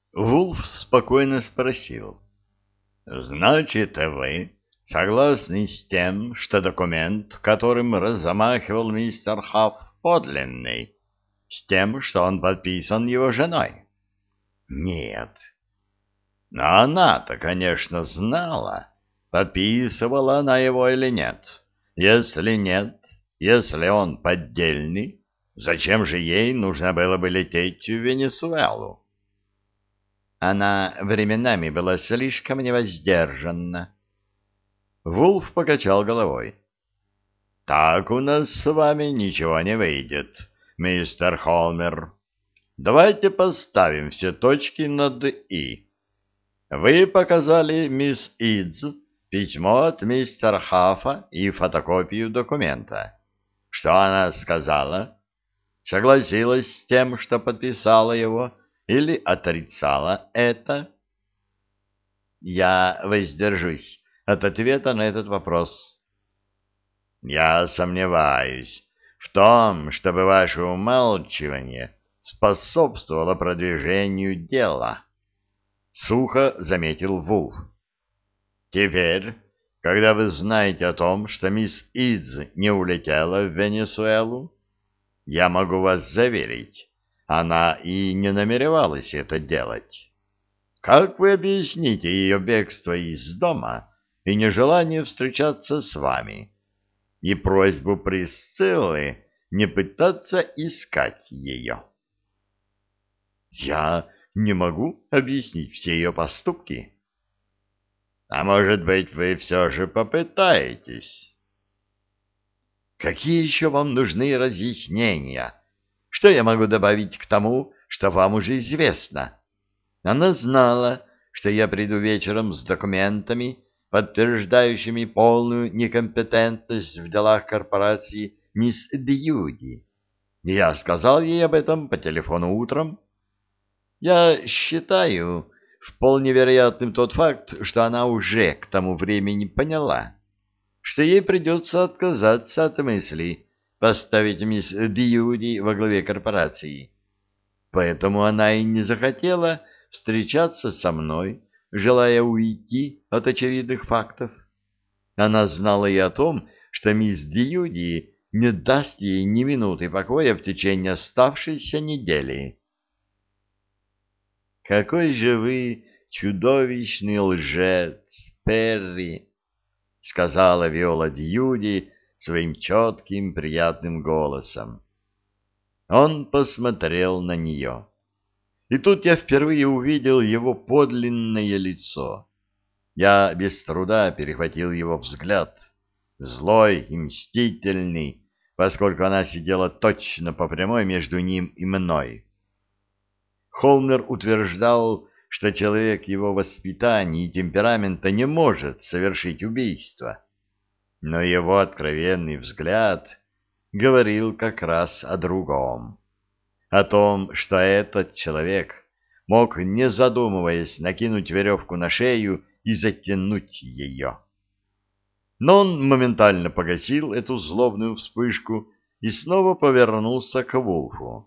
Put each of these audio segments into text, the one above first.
Вулф спокойно спросил. «Значит, вы согласны с тем, что документ, которым размахивал мистер Хафф, подлинный, с тем, что он подписан его женой?» «Нет». «Но она-то, конечно, знала, подписывала она его или нет. Если нет, если он поддельный, зачем же ей нужно было бы лететь в Венесуэлу?» Она временами была слишком невоздержанна. Вулф покачал головой. «Так у нас с вами ничего не выйдет, мистер Холмер. Давайте поставим все точки над «и». Вы показали мисс Идз письмо от мистера Хаффа и фотокопию документа. Что она сказала? Согласилась с тем, что подписала его, или отрицала это?» «Я воздержусь от ответа на этот вопрос». «Я сомневаюсь в том, чтобы ваше умалчивание способствовало продвижению дела», — сухо заметил Вулф. «Теперь, когда вы знаете о том, что мисс Идз не улетела в Венесуэлу, я могу вас заверить, она и не намеревалась это делать. Как вы объясните ее бегство из дома и нежелание встречаться с вами, и просьбу Присциллы не пытаться искать ее?» «Я не могу объяснить все ее поступки». «А может быть, вы все же попытаетесь?» «Какие еще вам нужны разъяснения? Что я могу добавить к тому, что вам уже известно? Она знала, что я приду вечером с документами, подтверждающими полную некомпетентность в делах корпорации мисс Дьюди. Я сказал ей об этом по телефону утром. Я считаю вполне вероятным тот факт, что она уже к тому времени поняла, что ей придется отказаться от мысли поставить мисс Дьюди во главе корпорации. Поэтому она и не захотела встречаться со мной, желая уйти от очевидных фактов. Она знала и о том, что мисс Дьюди не даст ей ни минуты покоя в течение оставшейся недели. «Какой же вы чудовищный лжец, Перри!» — сказала Виола Дьюди своим четким приятным голосом. Он посмотрел на нее. И тут я впервые увидел его подлинное лицо. Я без труда перехватил его взгляд, злой и мстительный, поскольку она сидела точно по прямой между ним и мной. Холмер утверждал, что человек его воспитания и темперамента не может совершить убийство. Но его откровенный взгляд говорил как раз о другом. О том, что этот человек мог, не задумываясь, накинуть веревку на шею и затянуть ее. Но он моментально погасил эту злобную вспышку и снова повернулся к Вулфу.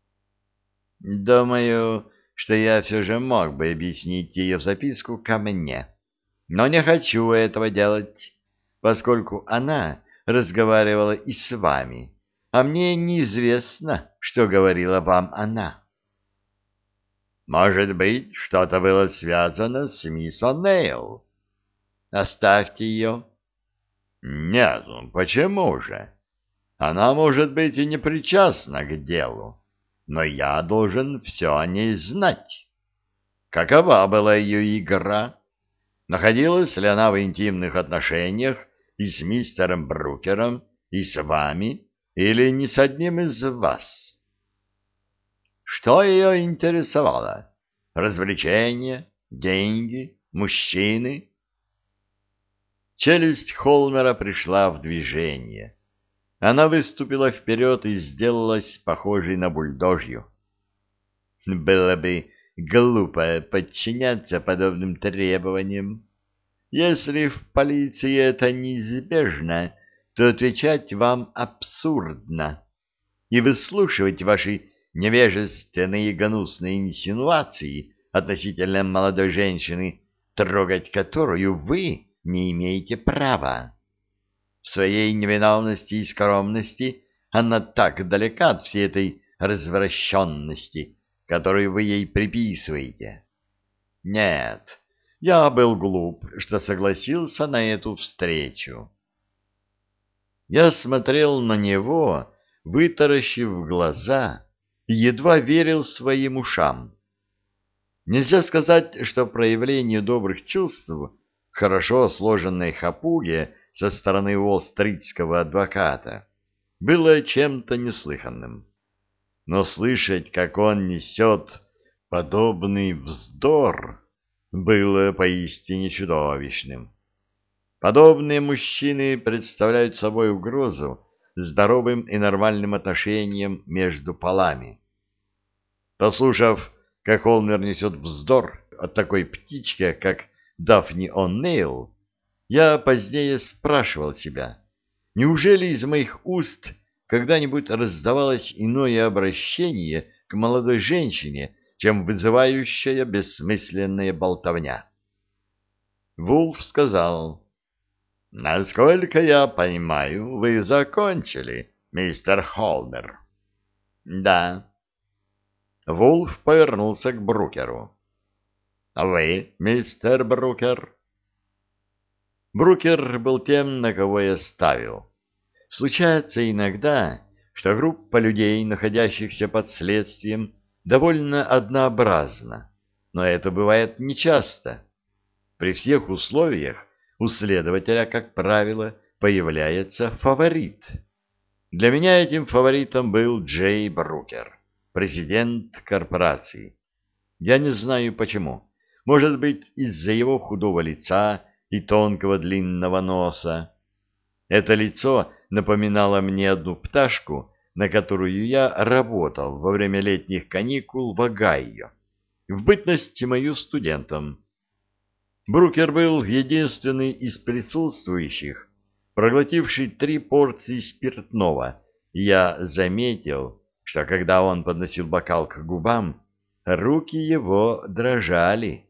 «Думаю, что я все же мог бы объяснить ее записку ко мне, но не хочу этого делать, поскольку она разговаривала и с вами, а мне неизвестно, что говорила вам она». «Может быть, что-то было связано с мисс О'Нейл?» «Оставьте ее». «Нет, почему же? Она, может быть, и не причастна к делу, но я должен все о ней знать. Какова была ее игра? Находилась ли она в интимных отношениях и с мистером Брукером, и с вами, или ни с одним из вас? Что ее интересовало? Развлечения, деньги, мужчины?» Челюсть Холмера пришла в движение. Она выступила вперед и сделалась похожей на бульдожью. Было бы глупо подчиняться подобным требованиям. Если в полиции это неизбежно, то отвечать вам абсурдно, и выслушивать ваши невежественные и гнусные инсинуации относительно молодой женщины, трогать которую вы не имеете права. В своей невиновности и скромности она так далека от всей этой развращенности, которую вы ей приписываете. Нет, я был глуп, что согласился на эту встречу. Я смотрел на него, вытаращив глаза, и едва верил своим ушам. Нельзя сказать, что проявление добрых чувств хорошо сложенной хапуге со стороны уолл-стритского адвоката было чем-то неслыханным. Но слышать, как он несет подобный вздор, было поистине чудовищным. Подобные мужчины представляют собой угрозу здоровым и нормальным отношениям между полами. Послушав, как Холмер несет вздор от такой птички, как Дафни О'Нейл, я позднее спрашивал себя, неужели из моих уст когда-нибудь раздавалось иное обращение к молодой женщине, чем вызывающая бессмысленная болтовня? Вулф сказал: «Насколько я понимаю, вы закончили, мистер Холмер?» «Да». Вулф повернулся к Брукеру. «А вы, мистер Брукер?» Брукер был тем, на кого я ставил. Случается иногда, что группа людей, находящихся под следствием, довольно однообразна, но это бывает нечасто. При всех условиях у следователя, как правило, появляется фаворит. Для меня этим фаворитом был Джей Брукер, президент корпорации. Я не знаю почему. Может быть, из-за его худого лица и тонкого длинного носа. Это лицо напоминало мне одну пташку, на которую я работал во время летних каникул в Огайо, в бытность мою студентом. Брукер был единственный из присутствующих, проглотивший 3 порции спиртного, и я заметил, что когда он подносил бокал к губам, руки его дрожали.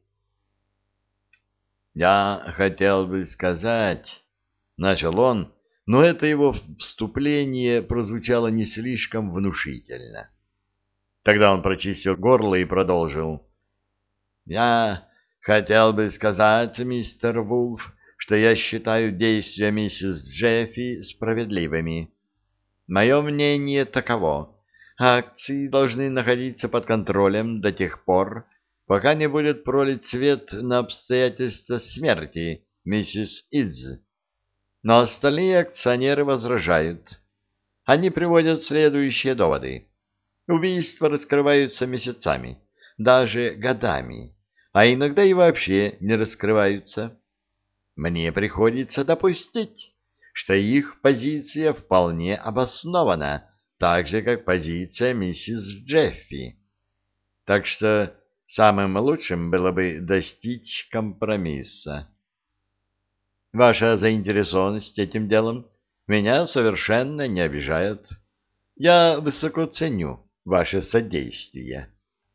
«Я хотел бы сказать...» — начал он, но это его вступление прозвучало не слишком внушительно. Тогда он прочистил горло и продолжил. «Я хотел бы сказать, мистер Вулф, что я считаю действия миссис Джеффи справедливыми. Мое мнение таково. Акции должны находиться под контролем до тех пор, пока не будет пролит свет на обстоятельства смерти миссис Идз. Но остальные акционеры возражают. Они приводят следующие доводы. Убийства раскрываются месяцами, даже годами, а иногда и вообще не раскрываются. Мне приходится допустить, что их позиция вполне обоснована, так же, как позиция миссис Джеффи. Так что самым лучшим было бы достичь компромисса. Ваша заинтересованность этим делом меня совершенно не обижает. Я высоко ценю ваше содействие.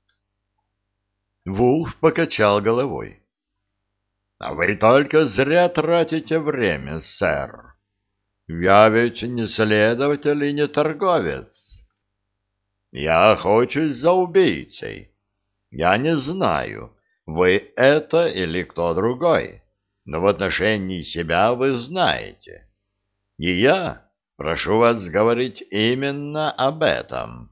Вулф покачал головой. — А вы только зря тратите время, сэр. Я ведь не следователь и не торговец. Я охочусь за убийцей. Я не знаю, вы это или кто другой, но в отношении себя вы знаете. И я прошу вас говорить именно об этом.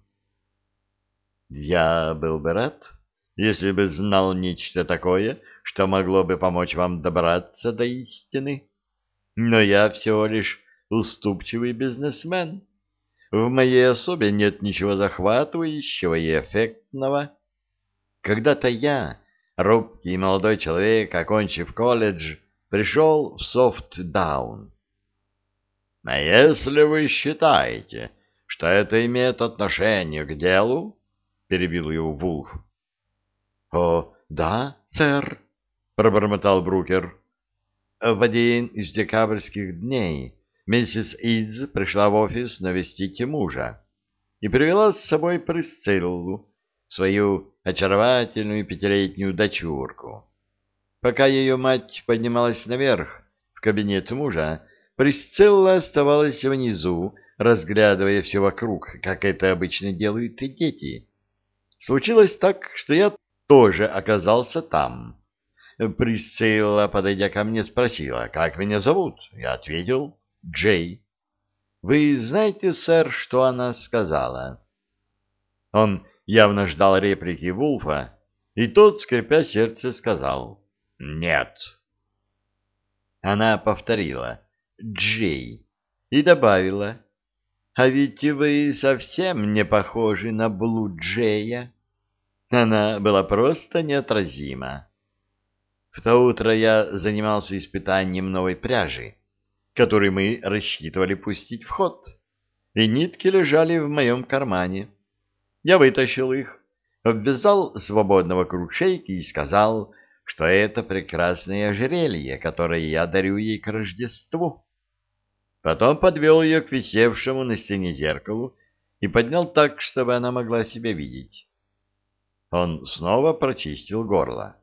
Я был бы рад, если бы знал нечто такое, что могло бы помочь вам добраться до истины. Но я всего лишь уступчивый бизнесмен. В моей особе нет ничего захватывающего и эффектного. Когда-то я, робкий молодой человек, окончив колледж, пришел в Софтдаун. — А если вы считаете, что это имеет отношение к делу? — перебил его Вулф. — О, да, сэр, — пробормотал Брукер. В один из декабрьских дней миссис Идз пришла в офис навестить мужа и привела с собой Присциллу, свою очаровательную пятилетнюю дочурку. Пока ее мать поднималась наверх, в кабинет мужа, Присцилла оставалась внизу, разглядывая все вокруг, как это обычно делают и дети. Случилось так, что я тоже оказался там. Присцилла, подойдя ко мне, спросила, как меня зовут. Я ответил: Джей. Вы знаете, сэр, что она сказала? Он явно ждал реплики Вулфа, и тот, скрипя сердце, сказал: «Нет». Она повторила: «Джей», и добавила: «А ведь вы совсем не похожи на Блу Джея». Она была просто неотразима. В то утро я занимался испытанием новой пряжи, которую мы рассчитывали пустить в ход, и нитки лежали в моем кармане. Я вытащил их, обвязал свободно вокруг шейки и сказал, что это прекрасное ожерелье, которое я дарю ей к Рождеству. Потом подвел ее к висевшему на стене зеркалу и поднял так, чтобы она могла себя видеть. Он снова прочистил горло.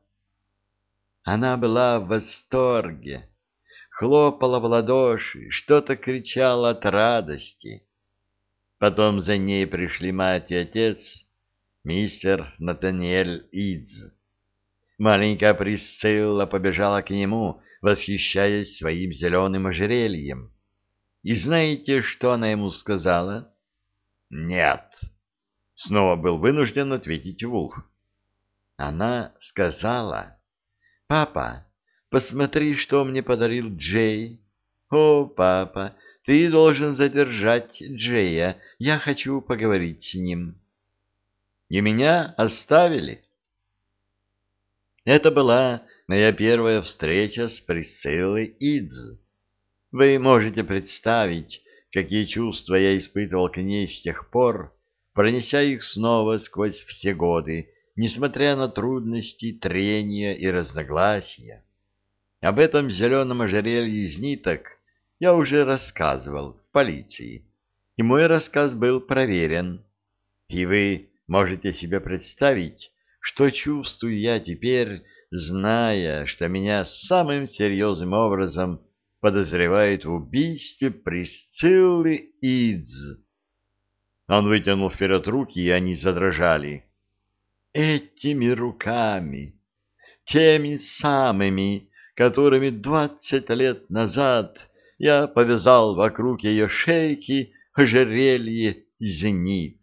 Она была в восторге, хлопала в ладоши, что-то кричала от радости. Потом за ней пришли мать и отец, мистер Натаниэль Идз. Маленькая Присцилла побежала к нему, восхищаясь своим зеленым ожерельем. И знаете, что она ему сказала? «Нет», — снова был вынужден ответить Вулф. Она сказала: «Папа, посмотри, что мне подарил Джей. О, папа, ты должен задержать Джея, я хочу поговорить с ним». И меня оставили. Это была моя первая встреча с Присциллой Идз. Вы можете представить, какие чувства я испытывал к ней с тех пор, пронеся их снова сквозь все годы, несмотря на трудности, трения и разногласия. Об этом зеленом ожерелье из ниток я уже рассказывал в полиции, и мой рассказ был проверен. И вы можете себе представить, что чувствую я теперь, зная, что меня самым серьезным образом подозревают в убийстве Присциллы Идз. Он вытянул вперед руки, и они задрожали. Этими руками, теми самыми, которыми 20 лет назад я повязал вокруг ее шейки ожерелье из нит.